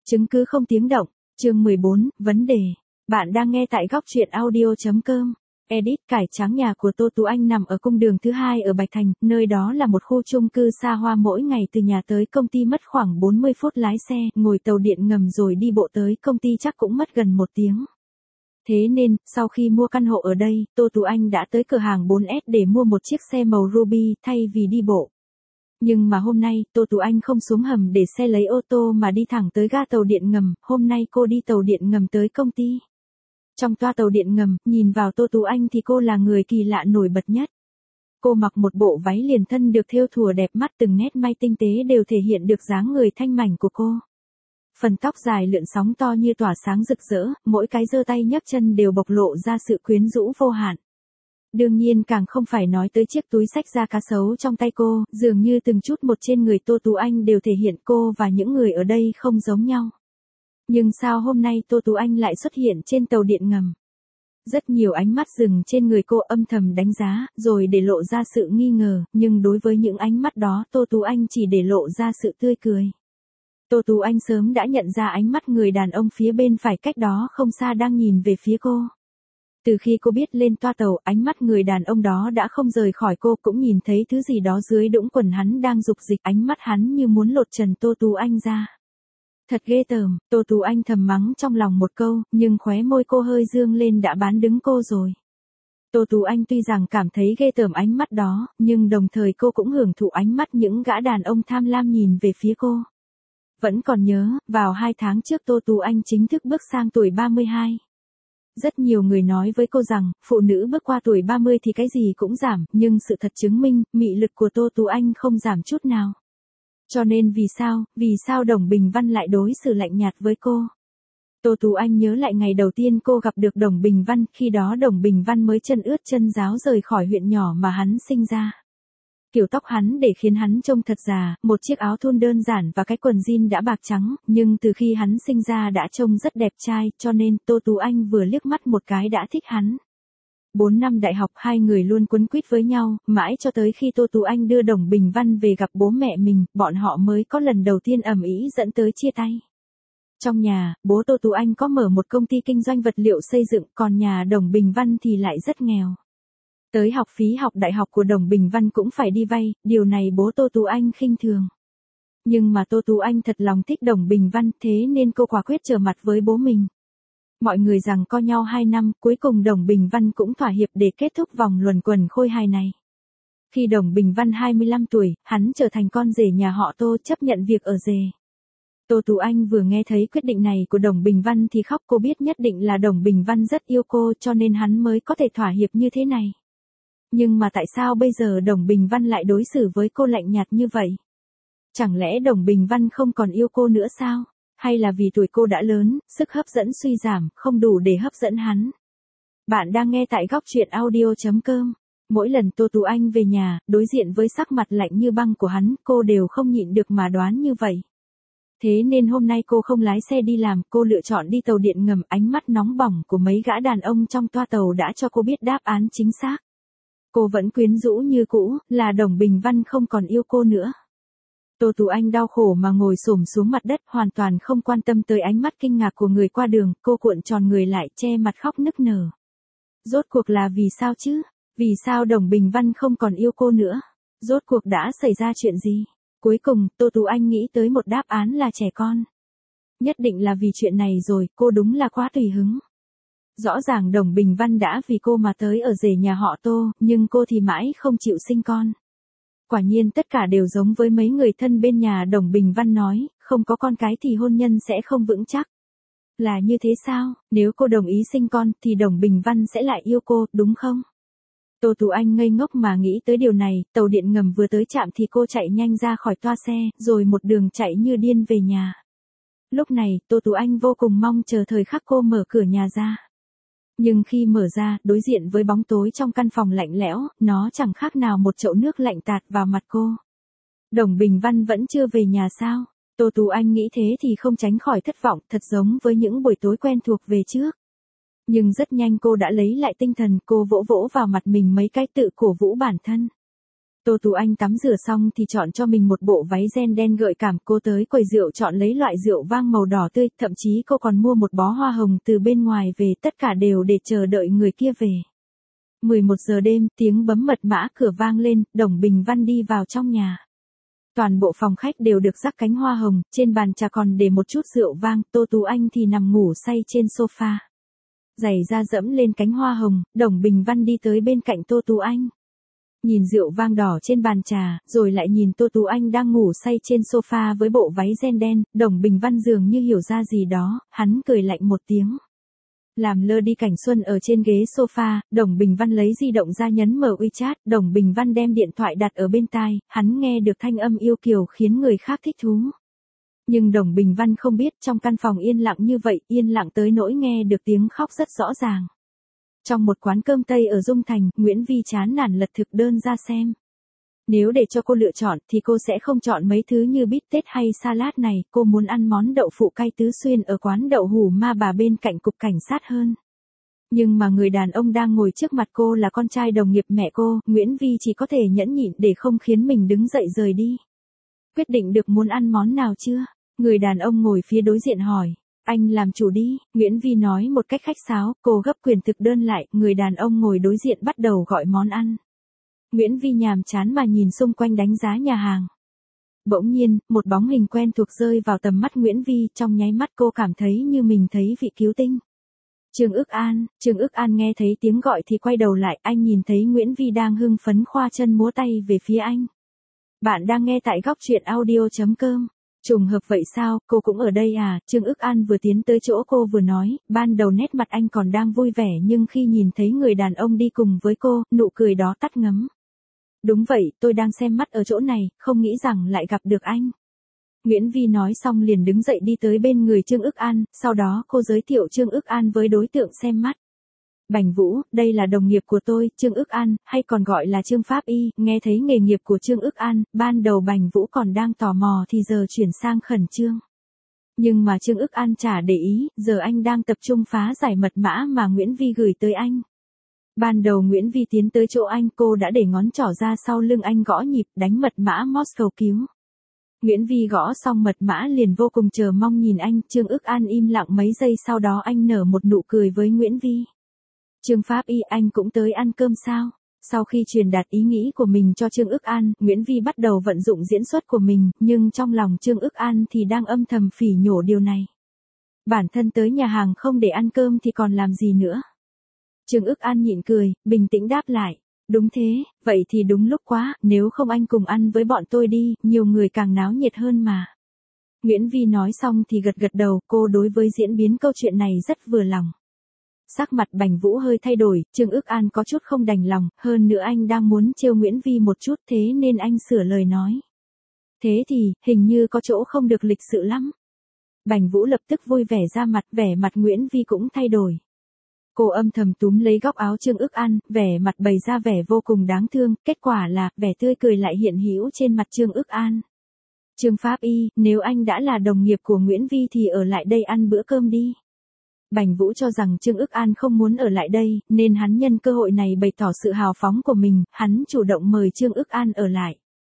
Chứng cứ không tiếng động, chương 14, vấn đề. Bạn đang nghe tại góc truyện audio.com. Edit cải trắng nhà của Tô Tú Anh nằm ở cung đường thứ hai ở Bạch Thành, nơi đó là một khu chung cư xa hoa, mỗi ngày từ nhà tới công ty mất khoảng 40 phút lái xe, ngồi tàu điện ngầm rồi đi bộ tới công ty chắc cũng mất gần 1 tiếng. Thế nên, sau khi mua căn hộ ở đây, Tô Tú Anh đã tới cửa hàng 4S để mua một chiếc xe màu ruby thay vì đi bộ. Nhưng mà hôm nay, Tô Tú Anh không xuống hầm để xe lấy ô tô mà đi thẳng tới ga tàu điện ngầm, hôm nay cô đi tàu điện ngầm tới công ty. Trong toa tàu điện ngầm, nhìn vào Tô Tú Anh thì cô là người kỳ lạ nổi bật nhất. Cô mặc một bộ váy liền thân được thêu thùa đẹp mắt, từng nét may tinh tế đều thể hiện được dáng người thanh mảnh của cô. Phần tóc dài lượn sóng to như tỏa sáng rực rỡ, mỗi cái giơ tay nhấc chân đều bộc lộ ra sự quyến rũ vô hạn. Đương nhiên càng không phải nói tới chiếc túi xách da cá sấu trong tay cô, dường như từng chút một trên người Tô Tú Anh đều thể hiện cô và những người ở đây không giống nhau. Nhưng sao hôm nay Tô Tú Anh lại xuất hiện trên tàu điện ngầm? Rất nhiều ánh mắt dừng trên người cô âm thầm đánh giá, rồi để lộ ra sự nghi ngờ, nhưng đối với những ánh mắt đó Tô Tú Anh chỉ để lộ ra sự tươi cười. Tô Tú Anh sớm đã nhận ra ánh mắt người đàn ông phía bên phải cách đó không xa đang nhìn về phía cô. Từ khi cô biết lên toa tàu, ánh mắt người đàn ông đó đã không rời khỏi cô, cũng nhìn thấy thứ gì đó dưới đũng quần hắn đang dục dịch, ánh mắt hắn như muốn lột trần Tô Tú Anh ra. Thật ghê tởm, Tô Tú Anh thầm mắng trong lòng một câu, nhưng khóe môi cô hơi dương lên đã bán đứng cô rồi. Tô Tú Anh tuy rằng cảm thấy ghê tởm ánh mắt đó, nhưng đồng thời cô cũng hưởng thụ ánh mắt những gã đàn ông tham lam nhìn về phía cô. Vẫn còn nhớ, vào 2 tháng trước Tô Tú Anh chính thức bước sang tuổi 32. Rất nhiều người nói với cô rằng, phụ nữ bước qua tuổi 30 thì cái gì cũng giảm, nhưng sự thật chứng minh, mị lực của Tô Tú Anh không giảm chút nào. Cho nên vì sao Đồng Bình Văn lại đối xử lạnh nhạt với cô? Tô Tú Anh nhớ lại ngày đầu tiên cô gặp được Đồng Bình Văn, khi đó Đồng Bình Văn mới chân ướt chân ráo rời khỏi huyện nhỏ mà hắn sinh ra. Kiểu tóc hắn để khiến hắn trông thật già, một chiếc áo thun đơn giản và cái quần jean đã bạc trắng, nhưng từ khi hắn sinh ra đã trông rất đẹp trai, cho nên Tô Tú Anh vừa liếc mắt một cái đã thích hắn. 4 năm đại học hai người luôn quấn quýt với nhau, mãi cho tới khi Tô Tú Anh đưa Đồng Bình Văn về gặp bố mẹ mình, bọn họ mới có lần đầu tiên ầm ĩ dẫn tới chia tay. Trong nhà, bố Tô Tú Anh có mở một công ty kinh doanh vật liệu xây dựng, còn nhà Đồng Bình Văn thì lại rất nghèo. Tới học phí học đại học của Đồng Bình Văn cũng phải đi vay, điều này bố Tô Tú Anh khinh thường. Nhưng mà Tô Tú Anh thật lòng thích Đồng Bình Văn, thế nên cô quả quyết trở mặt với bố mình. Mọi người giằng co nhau 2 năm, cuối cùng Đồng Bình Văn cũng thỏa hiệp để kết thúc vòng luẩn quẩn khôi hài này. Khi Đồng Bình Văn 25 tuổi, hắn trở thành con rể nhà họ Tô, chấp nhận việc ở rể. Tô Tú Anh vừa nghe thấy quyết định này của Đồng Bình Văn thì khóc, cô biết nhất định là Đồng Bình Văn rất yêu cô cho nên hắn mới có thể thỏa hiệp như thế này. Nhưng mà tại sao bây giờ Đồng Bình Văn lại đối xử với cô lạnh nhạt như vậy? Chẳng lẽ Đồng Bình Văn không còn yêu cô nữa sao? Hay là vì tuổi cô đã lớn, sức hấp dẫn suy giảm, không đủ để hấp dẫn hắn? Bạn đang nghe tại góc truyện audio.com. Mỗi lần Tô Tú Anh về nhà, đối diện với sắc mặt lạnh như băng của hắn, cô đều không nhịn được mà đoán như vậy. Thế nên hôm nay cô không lái xe đi làm, cô lựa chọn đi tàu điện ngầm, ánh mắt nóng bỏng của mấy gã đàn ông trong toa tàu đã cho cô biết đáp án chính xác. Cô vẫn quyến rũ như cũ, là Đồng Bình Văn không còn yêu cô nữa. Tô Tú Anh đau khổ mà ngồi xổm xuống mặt đất, hoàn toàn không quan tâm tới ánh mắt kinh ngạc của người qua đường, cô cuộn tròn người lại, che mặt khóc nức nở. Rốt cuộc là vì sao chứ? Vì sao Đồng Bình Văn không còn yêu cô nữa? Rốt cuộc đã xảy ra chuyện gì? Cuối cùng, Tô Tú Anh nghĩ tới một đáp án là trẻ con. Nhất định là vì chuyện này rồi, cô đúng là quá tùy hứng. Rõ ràng Đồng Bình Văn đã vì cô mà tới ở rể nhà họ Tô, nhưng cô thì mãi không chịu sinh con. Quả nhiên tất cả đều giống với mấy người thân bên nhà Đồng Bình Văn nói, không có con cái thì hôn nhân sẽ không vững chắc. Là như thế sao? Nếu cô đồng ý sinh con thì Đồng Bình Văn sẽ lại yêu cô, đúng không? Tô Tú Anh ngây ngốc mà nghĩ tới điều này, tàu điện ngầm vừa tới trạm thì cô chạy nhanh ra khỏi toa xe, rồi một đường chạy như điên về nhà. Lúc này, Tô Tú Anh vô cùng mong chờ thời khắc cô mở cửa nhà ra. Nhưng khi mở ra, đối diện với bóng tối trong căn phòng lạnh lẽo, nó chẳng khác nào một chậu nước lạnh tạt vào mặt cô. Đồng Bình Văn vẫn chưa về nhà sao? Tô Tú Anh nghĩ thế thì không tránh khỏi thất vọng, thật giống với những buổi tối quen thuộc về trước. Nhưng rất nhanh cô đã lấy lại tinh thần, cô vỗ vỗ vào mặt mình mấy cái tự cổ vũ bản thân. Tô Tú Anh tắm rửa xong thì chọn cho mình một bộ váy ren đen gợi cảm, cô tới quầy rượu chọn lấy loại rượu vang màu đỏ tươi, thậm chí cô còn mua một bó hoa hồng từ bên ngoài về, tất cả đều để chờ đợi người kia về. 11 giờ đêm, tiếng bấm mật mã cửa vang lên, Đồng Bình Văn đi vào trong nhà. Toàn bộ phòng khách đều được rắc cánh hoa hồng, trên bàn trà còn để một chút rượu vang, Tô Tú Anh thì nằm ngủ say trên sofa. Giày da dẫm lên cánh hoa hồng, Đồng Bình Văn đi tới bên cạnh Tô Tú Anh. Nhìn rượu vang đỏ trên bàn trà, rồi lại nhìn Tô Tú Anh đang ngủ say trên sofa với bộ váy ren đen, Đồng Bình Văn dường như hiểu ra gì đó, hắn cười lạnh một tiếng. Làm lơ đi cảnh xuân ở trên ghế sofa, Đồng Bình Văn lấy di động ra nhấn mở WeChat, Đồng Bình Văn đem điện thoại đặt ở bên tai, hắn nghe được thanh âm yêu kiều khiến người khác thích thú. Nhưng Đồng Bình Văn không biết trong căn phòng yên lặng như vậy, yên lặng tới nỗi nghe được tiếng khóc rất rõ ràng. Trong một quán cơm Tây ở Dung Thành, Nguyễn Vi chán nản lật thực đơn ra xem. Nếu để cho cô lựa chọn thì cô sẽ không chọn mấy thứ như bít tết hay salad này, cô muốn ăn món đậu phụ cay tứ xuyên ở quán đậu hủ Ma Bà bên cạnh cục cảnh sát hơn. Nhưng mà người đàn ông đang ngồi trước mặt cô là con trai đồng nghiệp mẹ cô, Nguyễn Vi chỉ có thể nhẫn nhịn để không khiến mình đứng dậy rời đi. Quyết định được muốn ăn món nào chưa? Người đàn ông ngồi phía đối diện hỏi. Anh làm chủ đi, Nguyễn Vi nói một cách khách sáo, cô gấp quyển thực đơn lại, người đàn ông ngồi đối diện bắt đầu gọi món ăn. Nguyễn Vi nhàm chán mà nhìn xung quanh đánh giá nhà hàng. Bỗng nhiên, một bóng hình quen thuộc rơi vào tầm mắt Nguyễn Vi, trong nháy mắt cô cảm thấy như mình thấy vị cứu tinh. Trương Ức An nghe thấy tiếng gọi thì quay đầu lại, anh nhìn thấy Nguyễn Vi đang hưng phấn khoa chân múa tay về phía anh. Bạn đang nghe tại góc truyện audio.com. Trùng hợp vậy sao, cô cũng ở đây à? Trương Ức An vừa tiến tới chỗ cô vừa nói, ban đầu nét mặt anh còn đang vui vẻ nhưng khi nhìn thấy người đàn ông đi cùng với cô, nụ cười đó tắt ngấm. Đúng vậy, tôi đang xem mắt ở chỗ này, không nghĩ rằng lại gặp được anh. Nguyễn Vi nói xong liền đứng dậy đi tới bên người Trương Ức An, sau đó cô giới thiệu Trương Ức An với đối tượng xem mắt. Bành Vũ, đây là đồng nghiệp của tôi, Trương Ức An, hay còn gọi là Trương Pháp Y, nghe thấy nghề nghiệp của Trương Ức An, ban đầu Bành Vũ còn đang tò mò thì giờ chuyển sang khẩn trương. Nhưng mà Trương Ức An chả để ý, giờ anh đang tập trung phá giải mật mã mà Nguyễn Vi gửi tới anh. Ban đầu Nguyễn Vi tiến tới chỗ anh, cô đã để ngón trỏ ra sau lưng anh gõ nhịp, đánh mật mã Morse cầu cứu. Nguyễn Vi gõ xong mật mã liền vô cùng chờ mong nhìn anh, Trương Ức An im lặng mấy giây sau đó anh nở một nụ cười với Nguyễn Vi. Trương Pháp Y, anh cũng tới ăn cơm sao? Sau khi truyền đạt ý nghĩ của mình cho Trương Ức An, Nguyễn Vi bắt đầu vận dụng diễn xuất của mình, nhưng trong lòng Trương Ức An thì đang âm thầm phỉ nhổ điều này. Bản thân tới nhà hàng không để ăn cơm thì còn làm gì nữa? Trương Ức An nhịn cười, bình tĩnh đáp lại. Đúng thế, vậy thì đúng lúc quá, nếu không anh cùng ăn với bọn tôi đi, nhiều người càng náo nhiệt hơn mà. Nguyễn Vi nói xong thì gật gật đầu, cô đối với diễn biến câu chuyện này rất vừa lòng. Sắc mặt Bành Vũ hơi thay đổi, Trương Ức An có chút không đành lòng, hơn nữa anh đang muốn trêu Nguyễn Vi một chút thế nên anh sửa lời nói. Thế thì, hình như có chỗ không được lịch sự lắm. Bành Vũ lập tức vui vẻ ra mặt, vẻ mặt Nguyễn Vi cũng thay đổi. Cô âm thầm túm lấy góc áo Trương Ức An, vẻ mặt bày ra vẻ vô cùng đáng thương, kết quả là, vẻ tươi cười lại hiện hữu trên mặt Trương Ức An. Trương Pháp Y, nếu anh đã là đồng nghiệp của Nguyễn Vi thì ở lại đây ăn bữa cơm đi. Bành Vũ cho rằng Trương Ức An không muốn ở lại đây, nên hắn nhân cơ hội này bày tỏ sự hào phóng của mình, hắn chủ động mời Trương Ức An ở lại.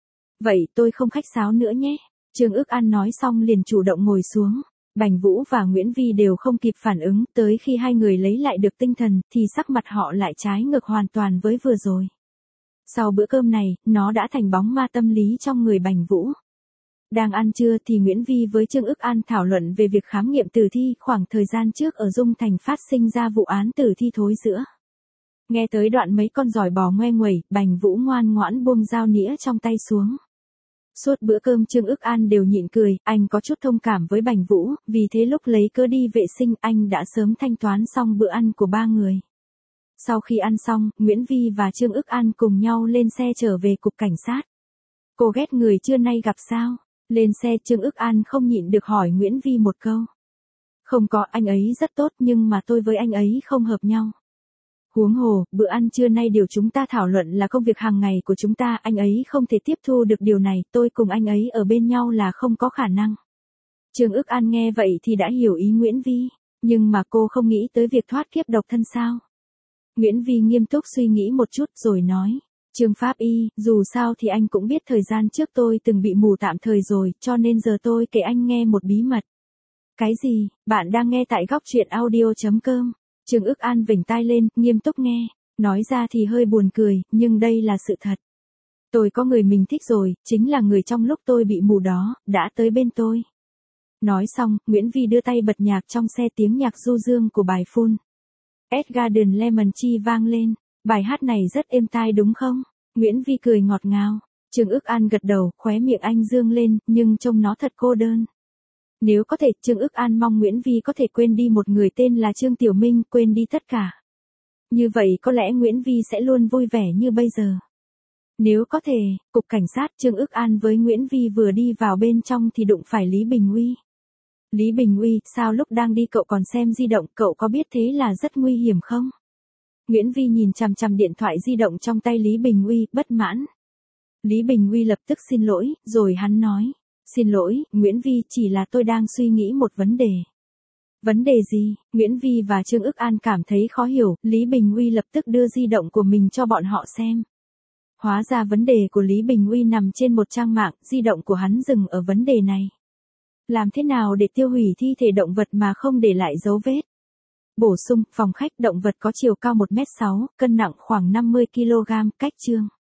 Vậy tôi không khách sáo nữa nhé. Trương Ức An nói xong liền chủ động ngồi xuống. Bành Vũ và Nguyễn Vi đều không kịp phản ứng, tới khi hai người lấy lại được tinh thần, thì sắc mặt họ lại trái ngược hoàn toàn với vừa rồi. Sau bữa cơm này, nó đã thành bóng ma tâm lý trong người Bành Vũ. Đang ăn trưa thì Nguyễn Vi với Trương Ức An thảo luận về việc khám nghiệm tử thi, khoảng thời gian trước ở Dung Thành phát sinh ra vụ án tử thi thối rữa. Nghe tới đoạn mấy con giỏi bò ngoe nguẩy, Bành Vũ ngoan ngoãn buông dao nĩa trong tay xuống. Suốt bữa cơm Trương Ức An đều nhịn cười, anh có chút thông cảm với Bành Vũ, vì thế lúc lấy cớ đi vệ sinh anh đã sớm thanh toán xong bữa ăn của ba người. Sau khi ăn xong, Nguyễn Vi và Trương Ức An cùng nhau lên xe trở về cục cảnh sát. Cô ghét người trưa nay gặp sao? Lên xe Trương Ức An không nhịn được hỏi Nguyễn Vi một câu. Không có, anh ấy rất tốt nhưng mà tôi với anh ấy không hợp nhau. Huống hồ, bữa ăn trưa nay điều chúng ta thảo luận là công việc hàng ngày của chúng ta, anh ấy không thể tiếp thu được điều này, tôi cùng anh ấy ở bên nhau là không có khả năng. Trương Ức An nghe vậy thì đã hiểu ý Nguyễn Vi, nhưng mà cô không nghĩ tới việc thoát kiếp độc thân sao? Nguyễn Vi nghiêm túc suy nghĩ một chút rồi nói, Trương Pháp Y, dù sao thì anh cũng biết thời gian trước tôi từng bị mù tạm thời rồi, cho nên giờ tôi kể anh nghe một bí mật. Cái gì? Bạn đang nghe tại góc truyện audio.com. Trương Ức An vểnh tai lên, nghiêm túc nghe. Nói ra thì hơi buồn cười, nhưng đây là sự thật. Tôi có người mình thích rồi, chính là người trong lúc tôi bị mù đó, đã tới bên tôi. Nói xong, Nguyễn Vi đưa tay bật nhạc trong xe, tiếng nhạc du dương của bài Full S Garden Lemon Tree vang lên. Bài hát này rất êm tai đúng không? Nguyễn Vi cười ngọt ngào. Trương Ức An gật đầu, khóe miệng anh dương lên, nhưng trông nó thật cô đơn. Nếu có thể, Trương Ức An mong Nguyễn Vi có thể quên đi một người tên là Trương Tiểu Minh, quên đi tất cả. Như vậy có lẽ Nguyễn Vi sẽ luôn vui vẻ như bây giờ. Nếu có thể, cục cảnh sát Trương Ức An với Nguyễn Vi vừa đi vào bên trong thì đụng phải Lý Bình Uy. Lý Bình Uy, sao lúc đang đi cậu còn xem di động, cậu có biết thế là rất nguy hiểm không? Nguyễn Vi nhìn chằm chằm điện thoại di động trong tay Lý Bình Uy, bất mãn. Lý Bình Uy lập tức xin lỗi, rồi hắn nói. Xin lỗi, Nguyễn Vi, chỉ là tôi đang suy nghĩ một vấn đề. Vấn đề gì? Nguyễn Vi và Trương Ức An cảm thấy khó hiểu, Lý Bình Uy lập tức đưa di động của mình cho bọn họ xem. Hóa ra vấn đề của Lý Bình Uy nằm trên một trang mạng, di động của hắn dừng ở vấn đề này. Làm thế nào để tiêu hủy thi thể động vật mà không để lại dấu vết? Bổ sung, phòng khách động vật có chiều cao 1m6, cân nặng khoảng 50kg, cách chương.